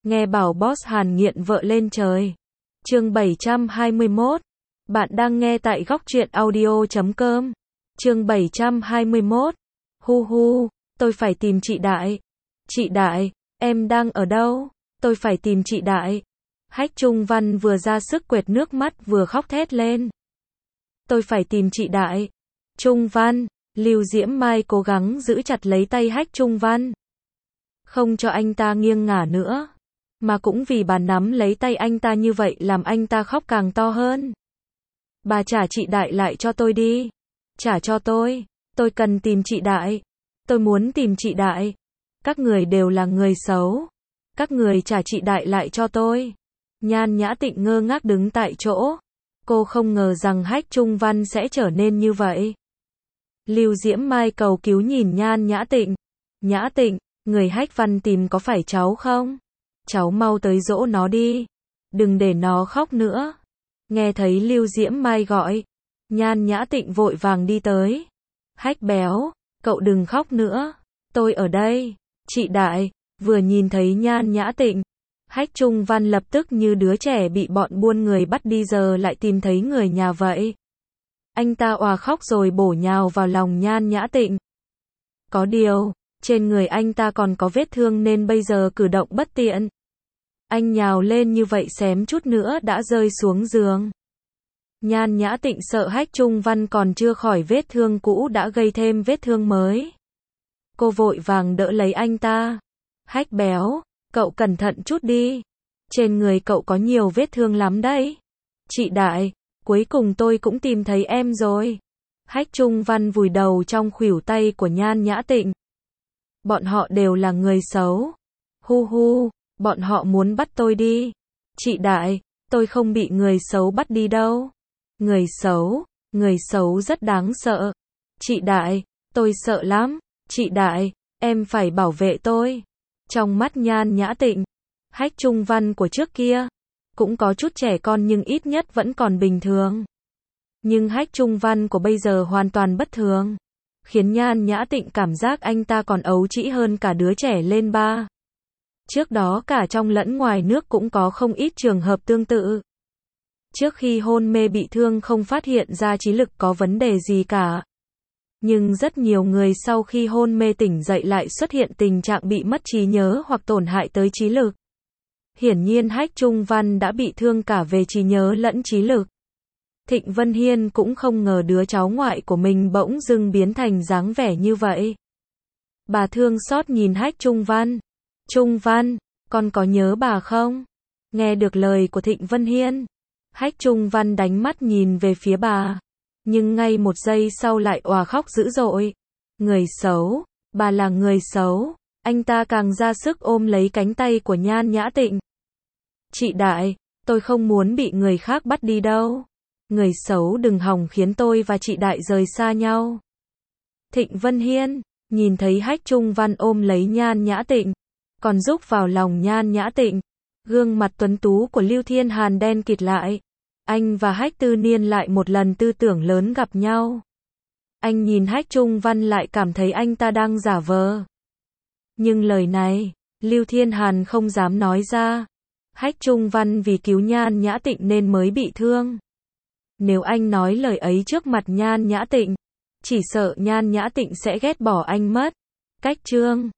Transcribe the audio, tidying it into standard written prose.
Nghe bảo boss Hàn nghiện vợ lên trời. Chương 721. Bạn đang nghe tại góc truyện audio.com. Chương 721. Hu hu, tôi phải tìm chị Đại. Chị Đại, em đang ở đâu? Tôi phải tìm chị Đại. Hách Trung Văn vừa ra sức quệt nước mắt vừa khóc thét lên. Tôi phải tìm chị Đại. Trung Văn, Lưu Diễm Mai cố gắng giữ chặt lấy tay Hách Trung Văn. Không cho anh ta nghiêng ngả nữa. Mà cũng vì bà nắm lấy tay anh ta như vậy làm anh ta khóc càng to hơn. Bà trả chị Đại lại cho tôi đi. Trả cho tôi cần tìm chị Đại. Tôi muốn tìm chị Đại. Các người đều là người xấu. Các người trả chị Đại lại cho tôi. Nhan Nhã Tịnh ngơ ngác đứng tại chỗ. Cô không ngờ rằng Hách Trung Văn sẽ trở nên như vậy. Lưu Diễm Mai cầu cứu nhìn Nhan Nhã Tịnh. Nhã Tịnh, người Hách Văn tìm có phải cháu không? Cháu mau tới dỗ nó đi. Đừng để nó khóc nữa. Nghe thấy Lưu Diễm Mai gọi. Nhan Nhã Tịnh vội vàng đi tới. Hách béo, cậu đừng khóc nữa. Tôi ở đây. Chị Đại, vừa nhìn thấy Nhan Nhã Tịnh. Hách Trung Văn lập tức như đứa trẻ bị bọn buôn người bắt đi giờ lại tìm thấy người nhà vậy. Anh ta òa khóc rồi bổ nhào vào lòng Nhan Nhã Tịnh. Có điều, trên người anh ta còn có vết thương nên bây giờ cử động bất tiện. Anh nhào lên như vậy xém chút nữa đã rơi xuống giường. Nhan Nhã Tịnh sợ Hách Trung Văn còn chưa khỏi vết thương cũ đã gây thêm vết thương mới. Cô vội vàng đỡ lấy anh ta. Hách béo, cậu cẩn thận chút đi. Trên người cậu có nhiều vết thương lắm đấy. Chị Đại, cuối cùng tôi cũng tìm thấy em rồi. Hách Trung Văn vùi đầu trong khuỷu tay của Nhan Nhã Tịnh. Bọn họ đều là người xấu. Hu hu, bọn họ muốn bắt tôi đi. Chị Đại, tôi không bị người xấu bắt đi đâu. Người xấu rất đáng sợ. Chị Đại, tôi sợ lắm. Chị Đại, em phải bảo vệ tôi. Trong mắt Nhan Nhã Tịnh, Hách Trung Văn của trước kia cũng có chút trẻ con nhưng ít nhất vẫn còn bình thường. Nhưng Hách Trung Văn của bây giờ hoàn toàn bất thường, khiến Nhan Nhã Tịnh cảm giác anh ta còn ấu trĩ hơn cả đứa trẻ lên ba. Trước đó cả trong lẫn ngoài nước cũng có không ít trường hợp tương tự. Trước khi hôn mê bị thương không phát hiện ra trí lực có vấn đề gì cả. Nhưng rất nhiều người sau khi hôn mê tỉnh dậy lại xuất hiện tình trạng bị mất trí nhớ hoặc tổn hại tới trí lực. Hiển nhiên Hách Trung Văn đã bị thương cả về trí nhớ lẫn trí lực. Thịnh Vân Hiên cũng không ngờ đứa cháu ngoại của mình bỗng dưng biến thành dáng vẻ như vậy. Bà thương xót nhìn Hách Trung Văn. Trung Văn, con có nhớ bà không? Nghe được lời của Thịnh Vân Hiên, Hách Trung Văn đánh mắt nhìn về phía bà. Nhưng ngay một giây sau lại òa khóc dữ dội. Người xấu, bà là người xấu. Anh ta càng ra sức ôm lấy cánh tay của Nhan Nhã Tịnh. Chị Đại, tôi không muốn bị người khác bắt đi đâu. Người xấu đừng hòng khiến tôi và chị Đại rời xa nhau. Thịnh Vân Hiên, nhìn thấy Hách Trung Văn ôm lấy Nhan Nhã Tịnh, còn rúc vào lòng Nhan Nhã Tịnh. Gương mặt tuấn tú của Lưu Thiên Hàn đen kịt lại. Anh và Hách Tư Niên lại một lần tư tưởng lớn gặp nhau. Anh nhìn Hách Trung Văn lại cảm thấy anh ta đang giả vờ. Nhưng lời này, Lưu Thiên Hàn không dám nói ra. Hách Trung Văn vì cứu Nhan Nhã Tịnh nên mới bị thương. Nếu anh nói lời ấy trước mặt Nhan Nhã Tịnh, chỉ sợ Nhan Nhã Tịnh sẽ ghét bỏ anh mất. Cách chương